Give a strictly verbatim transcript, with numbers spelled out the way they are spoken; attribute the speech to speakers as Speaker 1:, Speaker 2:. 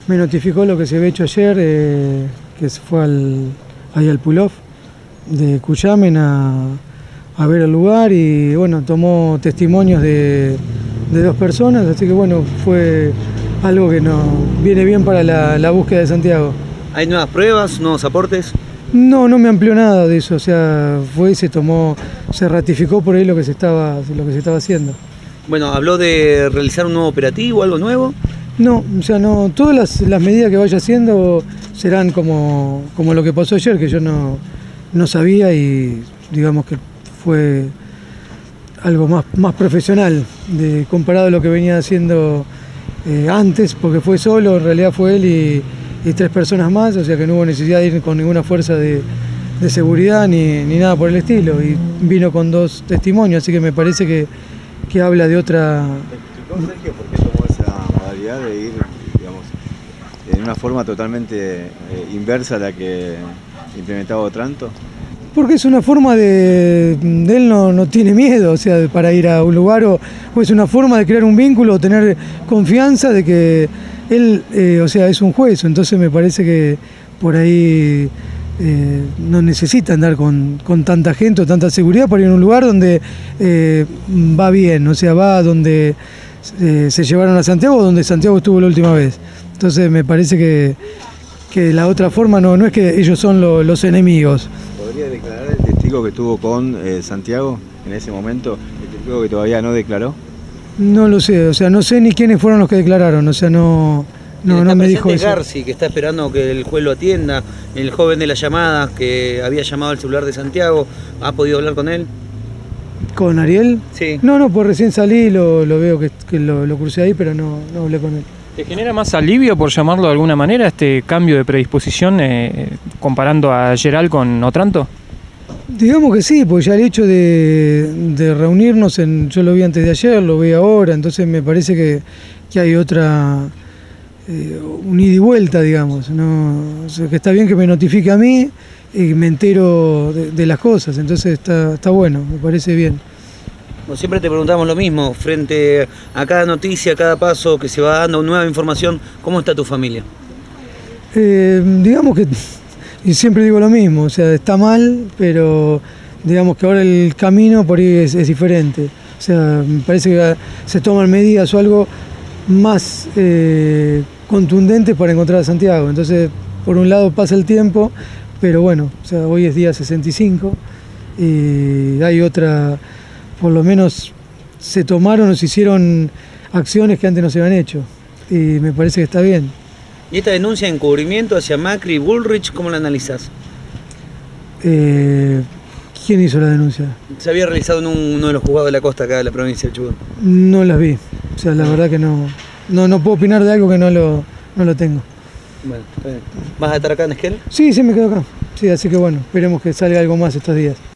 Speaker 1: me notificó lo que se había hecho ayer, eh, que se fue al, ahí al pull-off de Cuyamen a, a ver el lugar y bueno, tomó testimonios de, de dos personas, así que bueno, fue algo que nos viene bien para la, la búsqueda de Santiago.
Speaker 2: ¿Hay nuevas pruebas, nuevos aportes?
Speaker 1: No, no me amplió nada de eso, o sea, fue y se tomó, se ratificó por ahí lo que se estaba, lo que se estaba haciendo.
Speaker 2: Bueno, ¿habló de realizar un nuevo operativo, algo nuevo?
Speaker 1: No, o sea, no, todas las, las medidas que vaya haciendo serán como, como lo que pasó ayer, que yo no, no sabía y digamos que fue algo más, más profesional de, comparado a lo que venía haciendo eh, antes, porque fue solo, en realidad fue él y, y tres personas más, o sea que no hubo necesidad de ir con ninguna fuerza de, de seguridad ni, ni nada por el estilo, y vino con dos testimonios, así que me parece que, que habla de otra...
Speaker 3: ¿Explicó, Sergio, por qué tomó esa modalidad de ir, digamos, en una forma totalmente eh, inversa a la que implementaba Otranto?
Speaker 1: Porque es una forma de... de él no, no tiene miedo, o sea, para ir a un lugar, o, o es una forma de crear un vínculo, tener confianza de que él, eh, o sea, es un juez, entonces me parece que por ahí eh, no necesita andar con, con tanta gente o tanta seguridad para ir a un lugar donde eh, va bien, o sea, va donde eh, se llevaron a Santiago, donde Santiago estuvo la última vez. Entonces me parece que, que la otra forma no, no es que ellos son lo, los enemigos.
Speaker 3: ¿Podría declarar el testigo que tuvo con eh, Santiago en ese momento, el testigo que todavía no declaró?
Speaker 1: No lo sé, o sea, no sé ni quiénes fueron los que declararon, o sea, no, no, no me dijo eso.
Speaker 2: Garci, que está esperando que el juez lo atienda, el joven de la llamada que había llamado al celular de Santiago, ¿ha podido hablar con él?
Speaker 1: ¿Con Ariel?
Speaker 2: Sí.
Speaker 1: No, no, pues recién salí, lo, lo veo que, que lo, lo crucé ahí, pero no, no hablé con él.
Speaker 4: ¿Te genera más alivio, por llamarlo de alguna manera, este cambio de predisposición eh, comparando a Geral con Otranto?
Speaker 1: Digamos que sí, porque ya el hecho de, de reunirnos, en, yo lo vi antes de ayer, lo vi ahora, entonces me parece que, que hay otra, eh, un ida y vuelta, digamos, ¿no? O sea, que está bien que me notifique a mí y me entero de, de las cosas, entonces está, está bueno, me parece bien.
Speaker 2: Bueno, siempre te preguntamos lo mismo, frente a cada noticia, a cada paso que se va dando nueva información, ¿cómo está tu familia?
Speaker 1: Eh, digamos que... Y siempre digo lo mismo, o sea, está mal, pero digamos que ahora el camino por ahí es, es diferente. O sea, me parece que se toman medidas o algo más eh, contundentes para encontrar a Santiago. Entonces, por un lado pasa el tiempo, pero bueno, o sea, hoy es día sesenta y cinco y hay otra, por lo menos se tomaron o se hicieron acciones que antes no se habían hecho. Y me parece que está bien.
Speaker 2: ¿Y esta denuncia de encubrimiento hacia Macri y Bullrich, cómo la analizás?
Speaker 1: Eh, ¿Quién hizo la denuncia?
Speaker 2: Se había realizado en un, uno de los juzgados de la costa acá de la provincia de Chubut.
Speaker 1: No las vi, o sea, la verdad que no, no, no puedo opinar de algo que no lo, no lo tengo.
Speaker 2: Bueno, ¿vas a estar acá en Esquel?
Speaker 1: Sí, sí, me quedo acá. Sí, así que bueno, esperemos que salga algo más estos días.